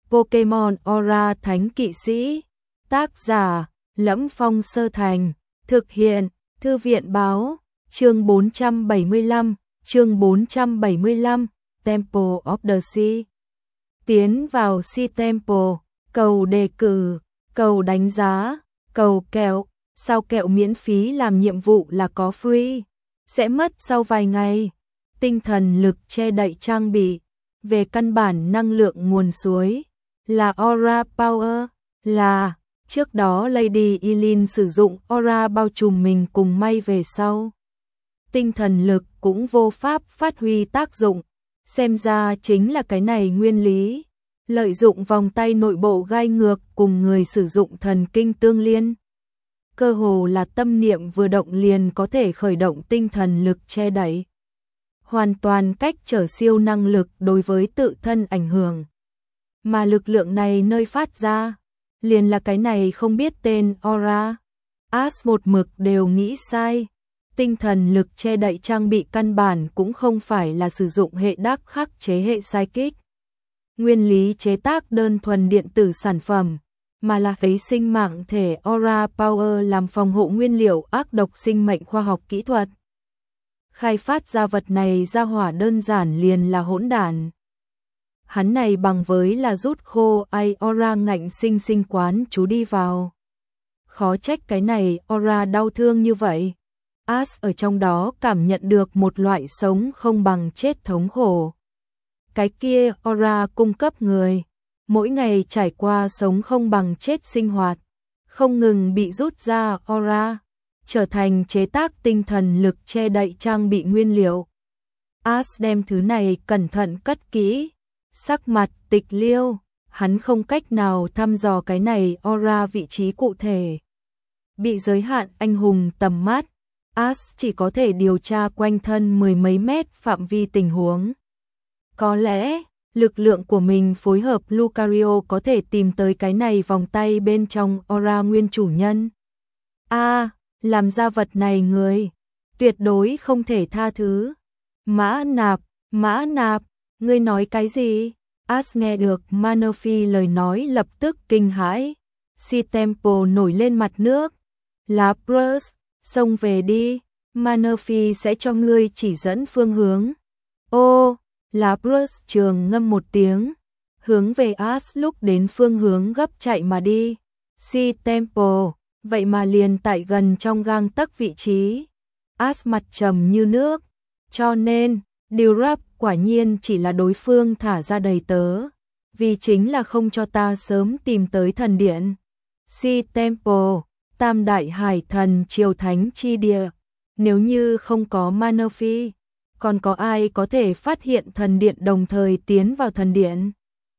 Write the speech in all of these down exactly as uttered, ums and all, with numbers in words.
Pokemon Aura Thánh Kỵ Sĩ. Tác giả: Lẫm Phong Sơ Thành. Thực hiện: Thư viện Báo. Chương bốn trăm bảy mươi lăm, chương bốn trăm bảy mươi lăm, Temple of the Sea. Tiến vào Sea Temple, cầu đề cử, cầu đánh giá, cầu kẹo, sao kẹo miễn phí làm nhiệm vụ là có free, sẽ mất sau vài ngày. Tinh thần lực che đậy trang bị, về căn bản năng lượng nguồn suối, là Aura Power, là, trước đó Lady Eileen sử dụng Aura bao trùm mình cùng may về sau. Tinh thần lực cũng vô pháp phát huy tác dụng, xem ra chính là cái này nguyên lý, lợi dụng vòng tay nội bộ gai ngược cùng người sử dụng thần kinh tương liên. Cơ hồ là tâm niệm vừa động liền có thể khởi động tinh thần lực che đậy. Hoàn toàn cách trở siêu năng lực đối với tự thân ảnh hưởng. Mà lực lượng này nơi phát ra, liền là cái này không biết tên Aura. Ash một mực đều nghĩ sai. Tinh thần lực che đậy trang bị căn bản cũng không phải là sử dụng hệ đắc khắc chế hệ psychic. Nguyên lý chế tác đơn thuần điện tử sản phẩm, mà là lấy sinh mạng thể Aura Power làm phòng hộ nguyên liệu ác độc sinh mệnh khoa học kỹ thuật. Khai phát ra vật này ra hỏa đơn giản liền là hỗn đản. Hắn này bằng với là rút khô ai Aura ngạnh sinh sinh quán chú đi vào. Khó trách cái này Aura đau thương như vậy. Ash ở trong đó cảm nhận được một loại sống không bằng chết thống khổ. Cái kia Aura cung cấp người, mỗi ngày trải qua sống không bằng chết sinh hoạt, không ngừng bị rút ra Aura, trở thành chế tác tinh thần lực che đậy trang bị nguyên liệu. Ash đem thứ này cẩn thận cất kỹ, sắc mặt tịch liêu, hắn không cách nào thăm dò cái này Aura vị trí cụ thể. Bị giới hạn anh hùng tầm mắt, Ash chỉ có thể điều tra quanh thân mười mấy mét phạm vi tình huống. Có lẽ, lực lượng của mình phối hợp Lucario có thể tìm tới cái này vòng tay bên trong Aura nguyên chủ nhân. A, à, làm ra vật này người, tuyệt đối không thể tha thứ. Mã nạp, mã nạp, ngươi nói cái gì? Ash nghe được Manaphy lời nói lập tức kinh hãi. Sea Temple nổi lên mặt nước. Lapras, xông về đi, Manaphy sẽ cho ngươi chỉ dẫn phương hướng. Ô, Lapras trường ngâm một tiếng, hướng về Ash lúc đến phương hướng gấp chạy mà đi. Sea Temple, vậy mà liền tại gần trong gang tấc vị trí. Ash mặt trầm như nước, cho nên, Dilrap quả nhiên chỉ là đối phương thả ra đầy tớ, vì chính là không cho ta sớm tìm tới thần điện. Sea Temple, Tam Đại Hải Thần Triều Thánh chi địa, nếu như không có Manaphy, còn có ai có thể phát hiện thần điện đồng thời tiến vào thần điện?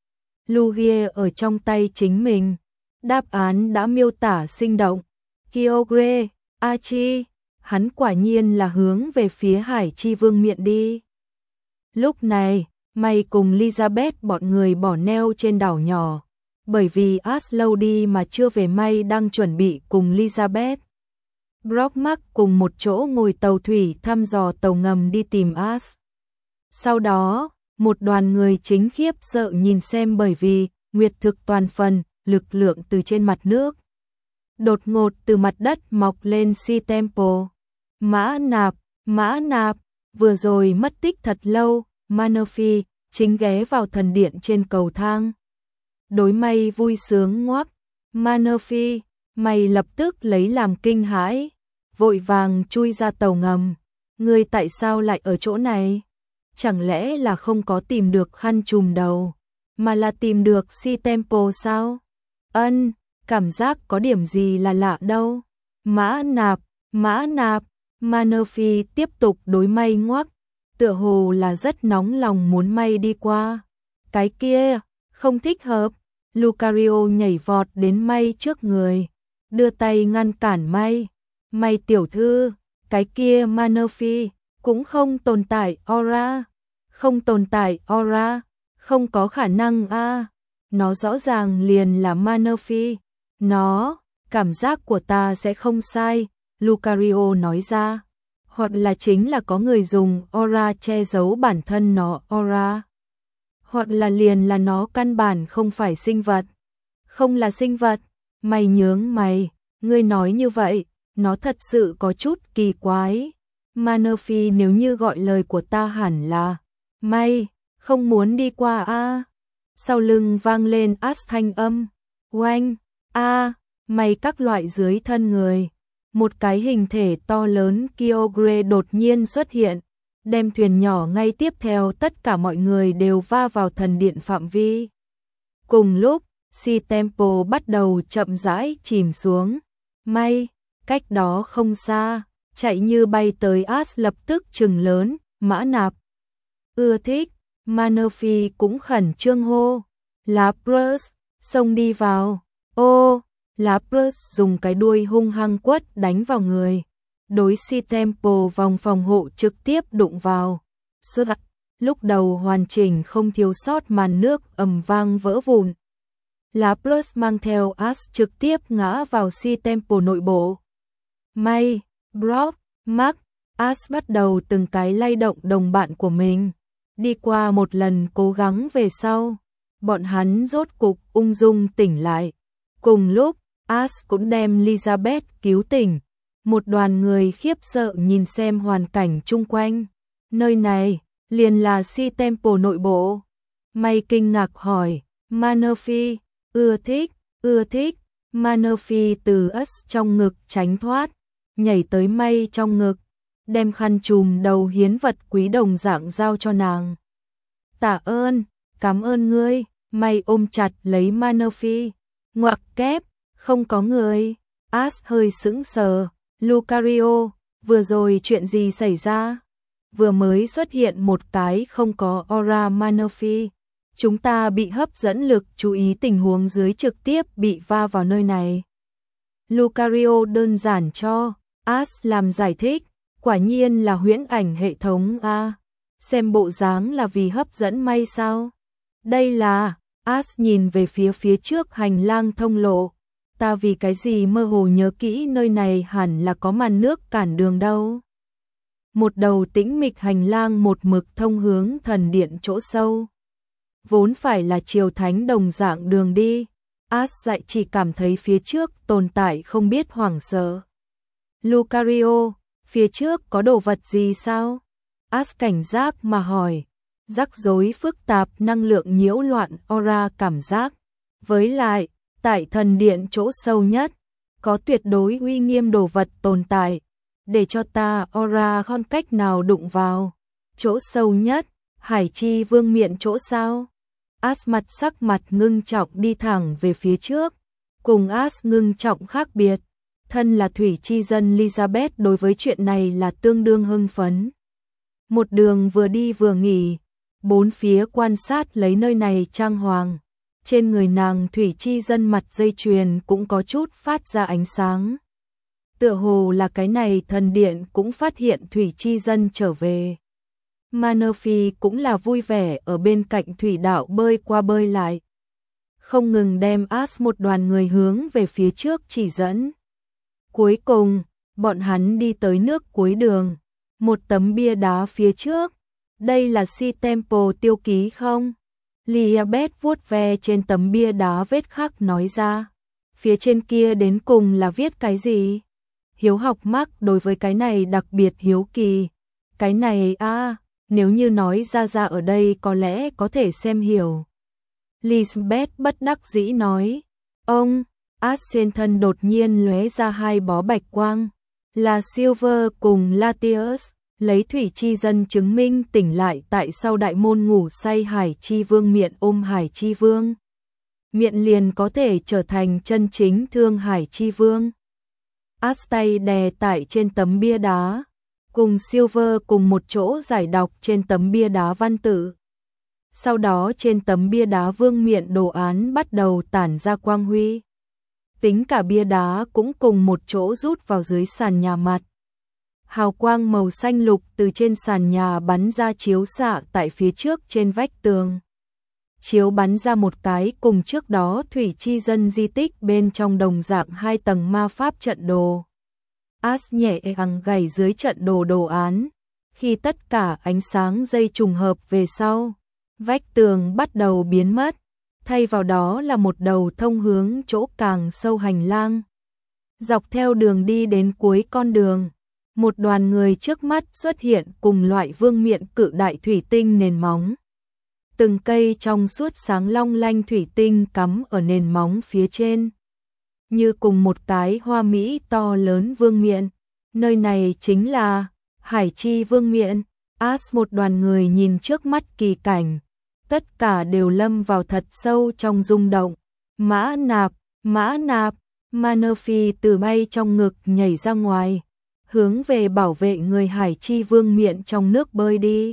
Lugia ở trong tay chính mình, đáp án đã miêu tả sinh động. Kyogre, Archie, hắn quả nhiên là hướng về phía Hải Chi Vương miện đi. Lúc này, May cùng Elizabeth bọn người bỏ neo trên đảo nhỏ, bởi vì Ash lâu đi mà chưa về. May đang chuẩn bị cùng Elizabeth, Brockmark cùng một chỗ ngồi tàu thủy thăm dò tàu ngầm đi tìm Ash. Sau đó, một đoàn người chính khiếp sợ nhìn xem bởi vì nguyệt thực toàn phần, lực lượng từ trên mặt nước đột ngột từ mặt đất mọc lên Sea Temple. Mã nạp, mã nạp, vừa rồi mất tích thật lâu, Manaphy chính ghé vào thần điện trên cầu thang. Đối May vui sướng ngoác, Manaphy, mày lập tức lấy làm kinh hãi, vội vàng chui ra tàu ngầm. Ngươi tại sao lại ở chỗ này? Chẳng lẽ là không có tìm được khăn trùm đầu, mà là tìm được Sea Temple sao? Ân, cảm giác có điểm gì là lạ đâu. Mã nạp, mã nạp, Manaphy tiếp tục đối May ngoác, tựa hồ là rất nóng lòng muốn May đi qua. Cái kia, không thích hợp. Lucario nhảy vọt đến May trước người, đưa tay ngăn cản May. May tiểu thư, cái kia Manaphy cũng không tồn tại Aura, không tồn tại Aura, không có khả năng a. À. Nó rõ ràng liền là Manaphy. Nó, cảm giác của ta sẽ không sai, Lucario nói ra. Hoặc là chính là có người dùng Aura che giấu bản thân nó Aura. Hoặc là liền là nó căn bản không phải sinh vật. Không là sinh vật, mày nhướng mày, ngươi nói như vậy, nó thật sự có chút kỳ quái. Manaphy nếu như gọi lời của ta hẳn là, may, không muốn đi qua a. Sau lưng vang lên át thanh âm, oanh, a, mày các loại dưới thân người. Một cái hình thể to lớn Kyogre đột nhiên xuất hiện, đem thuyền nhỏ ngay tiếp theo tất cả mọi người đều va vào thần điện phạm vi. Cùng lúc, Sea Temple bắt đầu chậm rãi chìm xuống. May, cách đó không xa, chạy như bay tới Ash lập tức trừng lớn, Mã Nạp. Ưa thích, Manaphy cũng khẩn trương hô. Lapras, xông đi vào. Ô, Lapras dùng cái đuôi hung hăng quất đánh vào người. Đối Sea Temple vòng phòng hộ trực tiếp đụng vào. Suốt lúc đầu hoàn chỉnh không thiếu sót màn nước ầm vang vỡ vụn. Lapras mang theo Ash trực tiếp ngã vào Sea Temple nội bộ. May, Brock, Mark, Ash bắt đầu từng cái lay động đồng bạn của mình. Đi qua một lần cố gắng về sau, bọn hắn rốt cục ung dung tỉnh lại. Cùng lúc, Ash cũng đem Elizabeth cứu tỉnh. Một đoàn người khiếp sợ nhìn xem hoàn cảnh chung quanh. Nơi này, liền là Sea Temple nội bộ. May kinh ngạc hỏi, Manaphy, ưa thích, ưa thích. Manaphy từ Ash trong ngực tránh thoát, nhảy tới May trong ngực, đem khăn trùm đầu hiến vật quý đồng dạng giao cho nàng. Tạ ơn, cảm ơn ngươi. May ôm chặt lấy Manaphy. Ngoặc kép, không có người. Ash hơi sững sờ. Lucario, vừa rồi chuyện gì xảy ra? Vừa mới xuất hiện một cái không có aura Manaphy. Chúng ta bị hấp dẫn lực chú ý tình huống dưới trực tiếp bị va vào nơi này. Lucario đơn giản cho Ash làm giải thích, quả nhiên là huyễn ảnh hệ thống a. Xem bộ dáng là vì hấp dẫn May sao? Đây là, Ash nhìn về phía phía trước hành lang thông lộ. Ta vì cái gì mơ hồ nhớ kỹ nơi này hẳn là có màn nước cản đường đâu. Một đầu tĩnh mịch hành lang một mực thông hướng thần điện chỗ sâu. Vốn phải là triều thánh đồng dạng đường đi. Ash dại chỉ cảm thấy phía trước tồn tại không biết hoảng sợ. Lucario, phía trước có đồ vật gì sao? Ash cảnh giác mà hỏi. Rắc rối phức tạp năng lượng nhiễu loạn aura cảm giác. Với lại, tại thần điện chỗ sâu nhất, có tuyệt đối uy nghiêm đồ vật tồn tại, để cho ta aura không cách nào đụng vào. Chỗ sâu nhất, Hải Chi Vương miện chỗ sao? Ash mặt sắc mặt ngưng trọng đi thẳng về phía trước. Cùng Ash ngưng trọng khác biệt, thân là thủy chi dân Elizabeth đối với chuyện này là tương đương hưng phấn. Một đường vừa đi vừa nghỉ, bốn phía quan sát lấy nơi này trang hoàng. Trên người nàng thủy chi dân mặt dây chuyền cũng có chút phát ra ánh sáng. Tựa hồ là cái này thần điện cũng phát hiện thủy chi dân trở về. Manaphy cũng là vui vẻ ở bên cạnh thủy đạo bơi qua bơi lại. Không ngừng đem Ash một đoàn người hướng về phía trước chỉ dẫn. Cuối cùng, bọn hắn đi tới nước cuối đường. Một tấm bia đá phía trước. Đây là Sea Temple tiêu ký không? Elizabeth vuốt ve trên tấm bia đá vết khắc nói ra. Phía trên kia đến cùng là viết cái gì? Hiếu học Mark đối với cái này đặc biệt hiếu kỳ. Cái này a à, nếu như nói ra ra ở đây có lẽ có thể xem hiểu. Elizabeth bất đắc dĩ nói. Ông, Ash trên thân đột nhiên lóe ra hai bó bạch quang. Là Silver cùng Latius. Lấy thủy chi dân chứng minh tỉnh lại tại sau đại môn ngủ say Hải Chi Vương miện ôm Hải Chi Vương. Miện liền có thể trở thành chân chính thương Hải Chi Vương. Ash tay đè tại trên tấm bia đá, cùng Silver cùng một chỗ giải đọc trên tấm bia đá văn tự. Sau đó trên tấm bia đá vương miện đồ án bắt đầu tản ra quang huy. Tính cả bia đá cũng cùng một chỗ rút vào dưới sàn nhà mặt. Hào quang màu xanh lục từ trên sàn nhà bắn ra chiếu xạ tại phía trước trên vách tường. Chiếu bắn ra một cái cùng trước đó thủy chi dân di tích bên trong đồng dạng hai tầng ma pháp trận đồ. Ash nhẹ nhàng gảy dưới trận đồ đồ án. Khi tất cả ánh sáng dây trùng hợp về sau, Vách tường bắt đầu biến mất, thay vào đó là một đầu thông hướng chỗ càng sâu hành lang. Dọc theo đường đi đến cuối con đường, một đoàn người trước mắt xuất hiện cùng loại vương miện cự đại thủy tinh nền móng. Từng cây trong suốt sáng long lanh thủy tinh cắm ở nền móng phía trên, như cùng một cái hoa mỹ to lớn vương miện. Nơi này chính là Hải Chi Vương Miện. As một đoàn người nhìn trước mắt kỳ cảnh, tất cả đều lâm vào thật sâu trong rung động. Mã Nạp, Mã Nạp, Manaphy từ bay trong ngực nhảy ra ngoài, hướng về bảo vệ người Hải Chi Vương Miện trong nước bơi đi.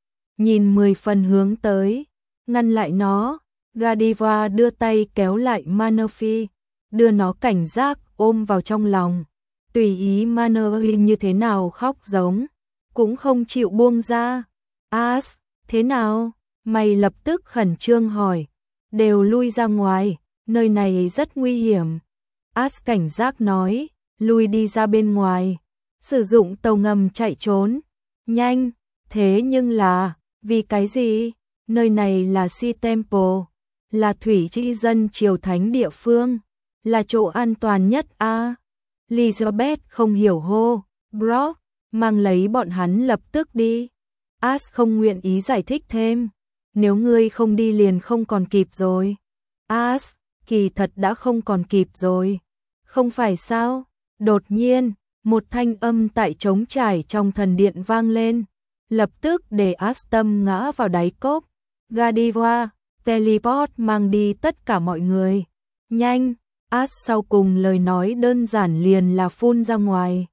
Nhìn mười phần hướng tới, ngăn lại nó, Godiva đưa tay kéo lại Manaphy, đưa nó cảnh giác ôm vào trong lòng. Tùy ý Manaphy như thế nào khóc giống, cũng không chịu buông ra. As, thế nào? Mày lập tức khẩn trương hỏi. Đều lui ra ngoài, nơi này rất nguy hiểm. As cảnh giác nói, lui đi ra bên ngoài, sử dụng tàu ngầm chạy trốn. Nhanh, thế nhưng là, vì cái gì? Nơi này là Sea Temple, là thủy chi dân triều thánh địa phương, là chỗ an toàn nhất a. À? Elizabeth không hiểu hô, Brock, mang lấy bọn hắn lập tức đi. As không nguyện ý giải thích thêm, nếu ngươi không đi liền không còn kịp rồi. As, kỳ thật đã không còn kịp rồi. Không phải sao? Đột nhiên, một thanh âm tại trống trải trong thần điện vang lên, lập tức để As tâm ngã vào đáy cốc. Godiva, teleport mang đi tất cả mọi người. Nhanh! As sau cùng lời nói đơn giản liền là phun ra ngoài.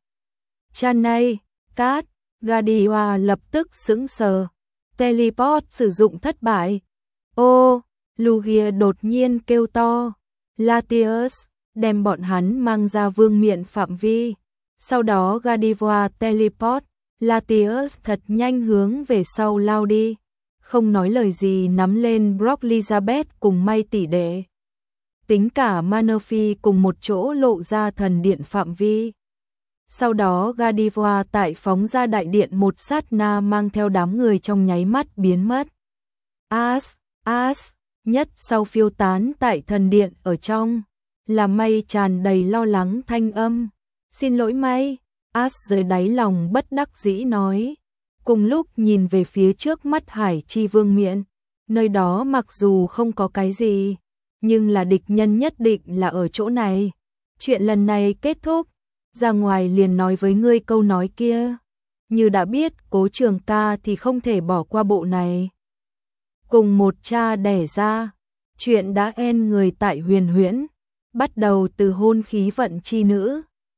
Chanay, Cát, Godiva lập tức sững sờ. Teleport sử dụng thất bại. Ô, Lugia đột nhiên kêu to. Latius, đem bọn hắn mang ra vương miện phạm vi. Sau đó Godiva teleport, Latius thật nhanh hướng về sau lao đi. Không nói lời gì nắm lên Brock Elizabeth cùng May tỷ đệ. Tính cả Manaphy cùng một chỗ lộ ra thần điện phạm vi. Sau đó Godiva tại phóng ra đại điện một sát na mang theo đám người trong nháy mắt biến mất. As, As, nhất sau phiêu tán tại thần điện ở trong, là May tràn đầy lo lắng thanh âm. Xin lỗi May, As dưới đáy lòng bất đắc dĩ nói. Cùng lúc nhìn về phía trước mắt Hải Chi Vương Miện, nơi đó mặc dù không có cái gì, nhưng là địch nhân nhất định là ở chỗ này. Chuyện lần này kết thúc, ra ngoài liền nói với ngươi câu nói kia. Như đã biết Cố Trường Ca thì không thể bỏ qua bộ này. Cùng một cha đẻ ra, chuyện đã end người tại Huyền Huyễn, bắt đầu từ hôn khí vận chi nữ.